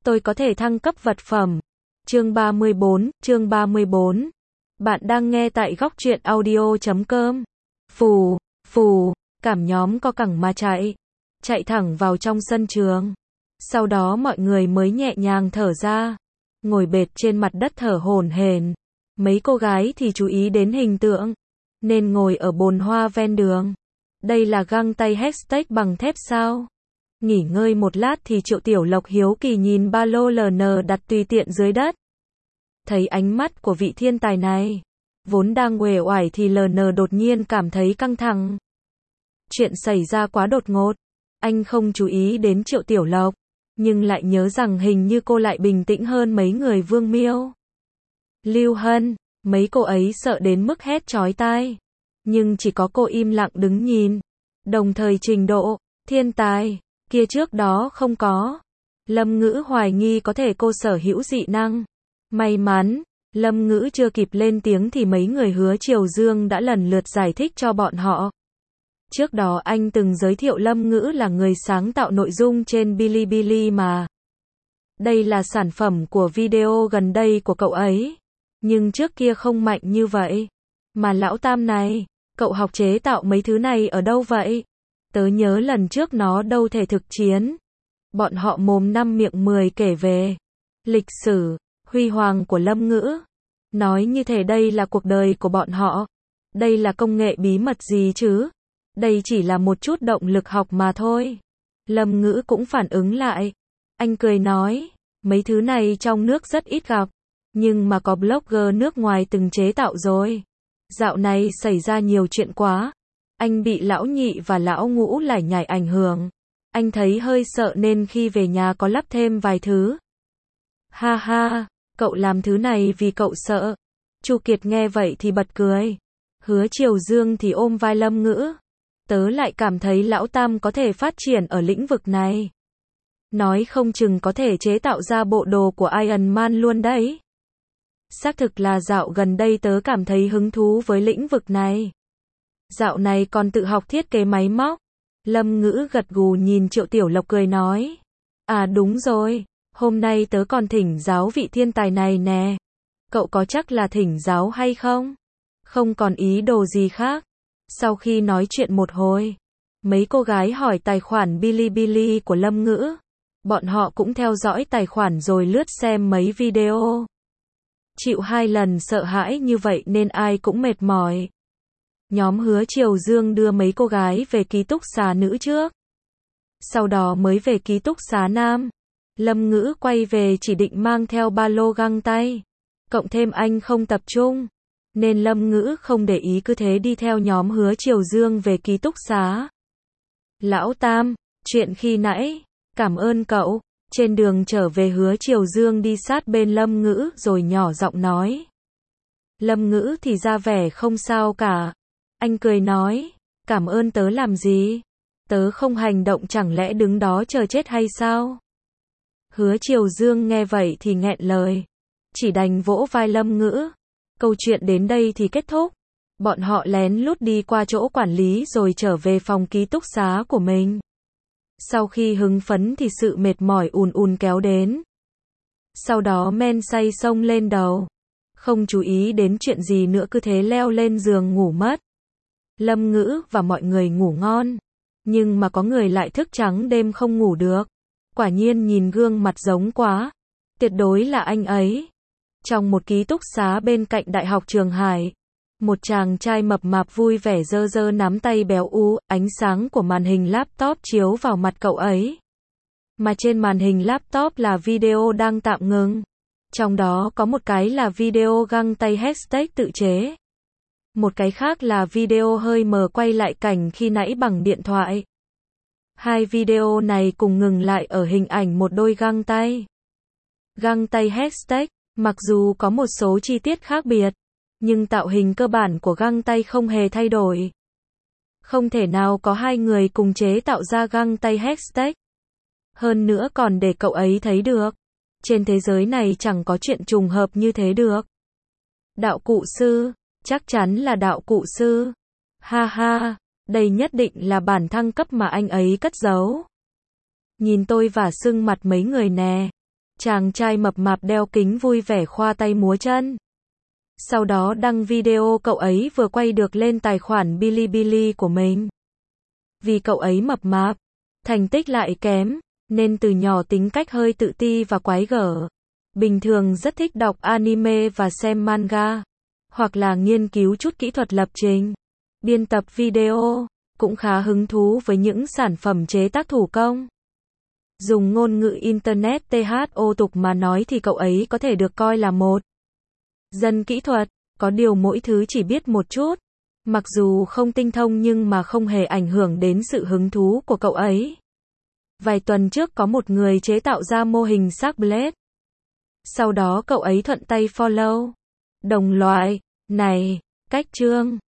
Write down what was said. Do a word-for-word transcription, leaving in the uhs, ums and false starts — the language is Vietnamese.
tôi có thể thăng cấp vật phẩm. Chương ba mươi bốn, chương ba mươi bốn. Bạn đang nghe tại góc truyện audio chấm com. Phù, phù, cảm nhóm co cẳng mà chạy. Chạy thẳng vào trong sân trường. Sau đó mọi người mới nhẹ nhàng thở ra. Ngồi bệt trên mặt đất thở hổn hển. Mấy cô gái thì chú ý đến hình tượng. Nên ngồi ở bồn hoa ven đường. Đây là găng tay hashtag bằng thép sao? Nghỉ ngơi một lát thì Triệu Tiểu Lộc hiếu kỳ nhìn ba lô lờ en đặt tùy tiện dưới đất. Thấy ánh mắt của vị thiên tài này, vốn đang uể oải thì lờ en đột nhiên cảm thấy căng thẳng. Chuyện xảy ra quá đột ngột, anh không chú ý đến Triệu Tiểu Lộc, nhưng lại nhớ rằng hình như cô lại bình tĩnh hơn mấy người Vương Miêu, Lưu Hân, mấy cô ấy sợ đến mức hét chói tai. Nhưng chỉ có cô im lặng đứng nhìn. Đồng thời trình độ thiên tài kia trước đó không có. Lâm Ngữ hoài nghi có thể cô sở hữu dị năng. May mắn, Lâm Ngữ chưa kịp lên tiếng thì mấy người Hứa Triều Dương đã lần lượt giải thích cho bọn họ. Trước đó anh từng giới thiệu Lâm Ngữ là người sáng tạo nội dung trên Bilibili mà. Đây là sản phẩm của video gần đây của cậu ấy. Nhưng trước kia không mạnh như vậy. Mà lão Tam này, cậu học chế tạo mấy thứ này ở đâu vậy? Tớ nhớ lần trước nó đâu thể thực chiến. Bọn họ mồm năm miệng mười kể về lịch sử, huy hoàng của Lâm Ngữ. Nói như thể đây là cuộc đời của bọn họ. Đây là công nghệ bí mật gì chứ? Đây chỉ là một chút động lực học mà thôi. Lâm Ngữ cũng phản ứng lại. Anh cười nói, mấy thứ này trong nước rất ít gặp. Nhưng mà có blogger nước ngoài từng chế tạo rồi. Dạo này xảy ra nhiều chuyện quá. Anh bị lão nhị và lão ngũ lải nhải ảnh hưởng. Anh thấy hơi sợ nên khi về nhà có lắp thêm vài thứ. Ha ha, cậu làm thứ này vì cậu sợ. Chu Kiệt nghe vậy thì bật cười. Hứa Triều Dương thì ôm vai Lâm Ngữ. Tớ lại cảm thấy lão Tam có thể phát triển ở lĩnh vực này. Nói không chừng có thể chế tạo ra bộ đồ của Iron Man luôn đấy. Xác thực là dạo gần đây tớ cảm thấy hứng thú với lĩnh vực này. Dạo này còn tự học thiết kế máy móc. Lâm Ngữ gật gù nhìn Triệu Tiểu Lộc cười nói. À đúng rồi, hôm nay tớ còn thỉnh giáo vị thiên tài này nè. Cậu có chắc là thỉnh giáo hay không? Không còn ý đồ gì khác. Sau khi nói chuyện một hồi, mấy cô gái hỏi tài khoản Bilibili của Lâm Ngữ. Bọn họ cũng theo dõi tài khoản rồi lướt xem mấy video. Chịu hai lần sợ hãi như vậy nên ai cũng mệt mỏi. Nhóm Hứa Triều Dương đưa mấy cô gái về ký túc xá nữ trước. Sau đó mới về ký túc xá nam. Lâm Ngữ quay về chỉ định mang theo ba lô găng tay. Cộng thêm anh không tập trung. Nên Lâm Ngữ không để ý cứ thế đi theo nhóm Hứa Triều Dương về ký túc xá. Lão Tam, chuyện khi nãy, cảm ơn cậu. Trên đường trở về Hứa Triều Dương đi sát bên Lâm Ngữ rồi nhỏ giọng nói. Lâm Ngữ thì ra vẻ không sao cả. Anh cười nói, cảm ơn tớ làm gì? Tớ không hành động chẳng lẽ đứng đó chờ chết hay sao? Hứa Triều Dương nghe vậy thì nghẹn lời. Chỉ đành vỗ vai Lâm Ngữ. Câu chuyện đến đây thì kết thúc. Bọn họ lén lút đi qua chỗ quản lý rồi trở về phòng ký túc xá của mình. Sau khi hứng phấn thì sự mệt mỏi ùn ùn kéo đến. Sau đó men say xông lên đầu. Không chú ý đến chuyện gì nữa cứ thế leo lên giường ngủ mất. Lâm Ngữ và mọi người ngủ ngon. Nhưng mà có người lại thức trắng đêm không ngủ được. Quả nhiên nhìn gương mặt giống quá. Tuyệt đối là anh ấy. Trong một ký túc xá bên cạnh Đại học Trường Hải. Một chàng trai mập mạp vui vẻ giơ giơ nắm tay béo ú, ánh sáng của màn hình laptop chiếu vào mặt cậu ấy. Mà trên màn hình laptop là video đang tạm ngừng. Trong đó có một cái là video găng tay hashtag tự chế. Một cái khác là video hơi mờ quay lại cảnh khi nãy bằng điện thoại. Hai video này cùng ngừng lại ở hình ảnh một đôi găng tay. Găng tay hashtag, mặc dù có một số chi tiết khác biệt. Nhưng tạo hình cơ bản của găng tay không hề thay đổi. Không thể nào có hai người cùng chế tạo ra găng tay hashtag. Hơn nữa còn để cậu ấy thấy được. Trên thế giới này chẳng có chuyện trùng hợp như thế được. Đạo cụ sư, chắc chắn là đạo cụ sư. Ha ha, đây nhất định là bản thăng cấp mà anh ấy cất giấu. Nhìn tôi và sưng mặt mấy người nè. Chàng trai mập mạp đeo kính vui vẻ khoa tay múa chân. Sau đó đăng video cậu ấy vừa quay được lên tài khoản Bilibili của mình. Vì cậu ấy mập mạp, thành tích lại kém, nên từ nhỏ tính cách hơi tự ti và quái gở. Bình thường rất thích đọc anime và xem manga, hoặc là nghiên cứu chút kỹ thuật lập trình, biên tập video, cũng khá hứng thú với những sản phẩm chế tác thủ công. Dùng ngôn ngữ Internet thô tục mà nói thì cậu ấy có thể được coi là một dân kỹ thuật, có điều mỗi thứ chỉ biết một chút. Mặc dù không tinh thông nhưng mà không hề ảnh hưởng đến sự hứng thú của cậu ấy. Vài tuần trước có một người chế tạo ra mô hình xác Blade. Sau đó cậu ấy thuận tay follow. Đồng loại, này, cách chương.